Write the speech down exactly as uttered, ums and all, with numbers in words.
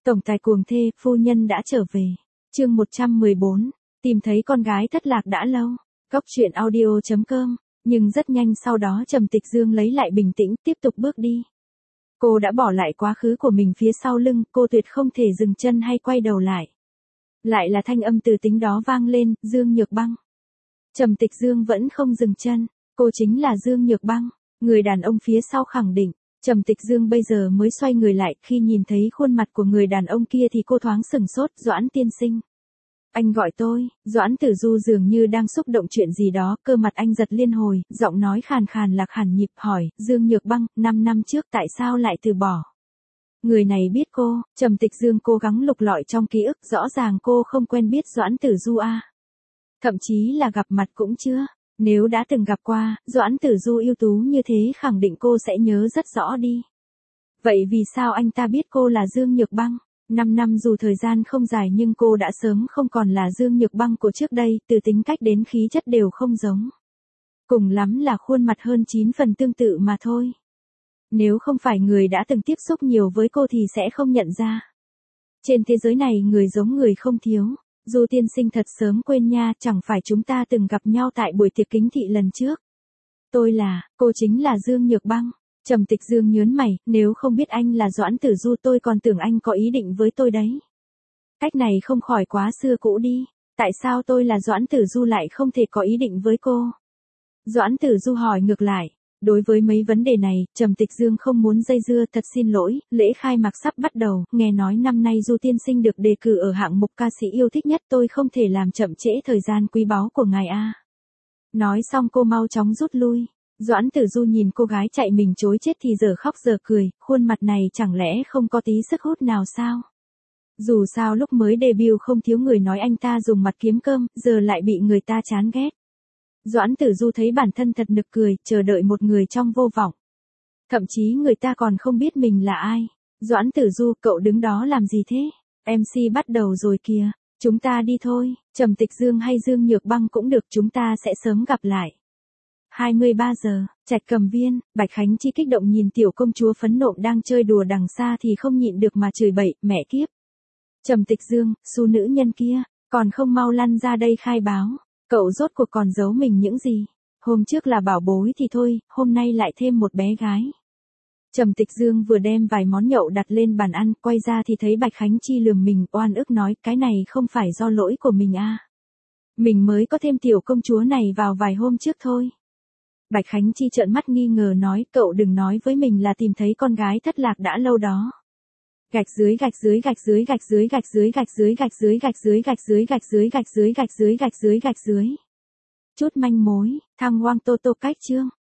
Tổng tài cuồng thê, phu nhân đã trở về. Chương một trăm mười bốn, tìm thấy con gái thất lạc đã lâu. Góc truyện audio chấm com. Nhưng rất nhanh sau đó Trầm Tịch Dương lấy lại bình tĩnh, tiếp tục bước đi. Cô đã bỏ lại quá khứ của mình phía sau lưng, cô tuyệt không thể dừng chân hay quay đầu lại. Lại là thanh âm từ tính đó vang lên, Dương Nhược Băng. Trầm Tịch Dương vẫn không dừng chân, cô chính là Dương Nhược Băng, người đàn ông phía sau khẳng định. Trầm Tịch Dương bây giờ mới xoay người lại, khi nhìn thấy khuôn mặt của người đàn ông kia thì cô thoáng sừng sốt, Doãn tiên sinh. Anh gọi tôi, Doãn Tử Du dường như đang xúc động chuyện gì đó, cơ mặt anh giật liên hồi, giọng nói khàn khàn lạc hẳn nhịp, hỏi, Dương Nhược Băng, năm năm trước tại sao lại từ bỏ? Người này biết cô, Trầm Tịch Dương cố gắng lục lọi trong ký ức, rõ ràng cô không quen biết Doãn Tử Du a. Thậm chí là gặp mặt cũng chưa. Nếu đã từng gặp qua, Doãn Tử Du ưu tú như thế khẳng định cô sẽ nhớ rất rõ đi. Vậy vì sao anh ta biết cô là Dương Nhược Băng? Năm năm dù thời gian không dài nhưng cô đã sớm không còn là Dương Nhược Băng của trước đây, từ tính cách đến khí chất đều không giống. Cùng lắm là khuôn mặt hơn chín phần tương tự mà thôi. Nếu không phải người đã từng tiếp xúc nhiều với cô thì sẽ không nhận ra. Trên thế giới này người giống người không thiếu. Du tiên sinh thật sớm quên nha, chẳng phải chúng ta từng gặp nhau tại buổi tiệc kính thị lần trước. Tôi là, cô chính là Dương Nhược Băng. Trầm Tịch Dương nhớn mày, nếu không biết anh là Doãn Tử Du tôi còn tưởng anh có ý định với tôi đấy. Cách này không khỏi quá xưa cũ đi, tại sao tôi là Doãn Tử Du lại không thể có ý định với cô? Doãn Tử Du hỏi ngược lại. Đối với mấy vấn đề này, Trầm Tịch Dương không muốn dây dưa, thật xin lỗi, lễ khai mạc sắp bắt đầu, nghe nói năm nay Du tiên sinh được đề cử ở hạng mục ca sĩ yêu thích nhất, tôi không thể làm chậm trễ thời gian quý báu của ngài a. Nói xong cô mau chóng rút lui. Doãn Tử Du nhìn cô gái chạy mình chối chết thì giờ khóc giờ cười, khuôn mặt này chẳng lẽ không có tí sức hút nào sao? Dù sao lúc mới debut không thiếu người nói anh ta dùng mặt kiếm cơm, giờ lại bị người ta chán ghét. Doãn Tử Du thấy bản thân thật nực cười, chờ đợi một người trong vô vọng. Thậm chí người ta còn không biết mình là ai. Doãn Tử Du, cậu đứng đó làm gì thế? em xê bắt đầu rồi kìa, chúng ta đi thôi, Trầm Tịch Dương hay Dương Nhược Băng cũng được, chúng ta sẽ sớm gặp lại. hai mươi ba giờ, Trạch Cầm Viên, Bạch Khánh Chi kích động nhìn tiểu công chúa phấn nộ đang chơi đùa đằng xa thì không nhịn được mà chửi bậy, mẹ kiếp. Trầm Tịch Dương, xu nữ nhân kia, còn không mau lăn ra đây khai báo. Cậu rốt cuộc còn giấu mình những gì? Hôm trước là bảo bối thì thôi, hôm nay lại thêm một bé gái. Trầm Tịch Dương vừa đem vài món nhậu đặt lên bàn ăn, quay ra thì thấy Bạch Khánh Chi lườm mình, oan ức nói, cái này không phải do lỗi của mình à. Mình mới có thêm tiểu công chúa này vào vài hôm trước thôi. Bạch Khánh Chi trợn mắt nghi ngờ nói, cậu đừng nói với mình là tìm thấy con gái thất lạc đã lâu đó. Gạch dưới gạch dưới gạch dưới gạch dưới gạch dưới gạch dưới gạch dưới gạch dưới gạch dưới gạch dưới gạch dưới gạch dưới gạch dưới gạch dưới. Chút manh mối, thăng Hoang Tô Tô cách chương.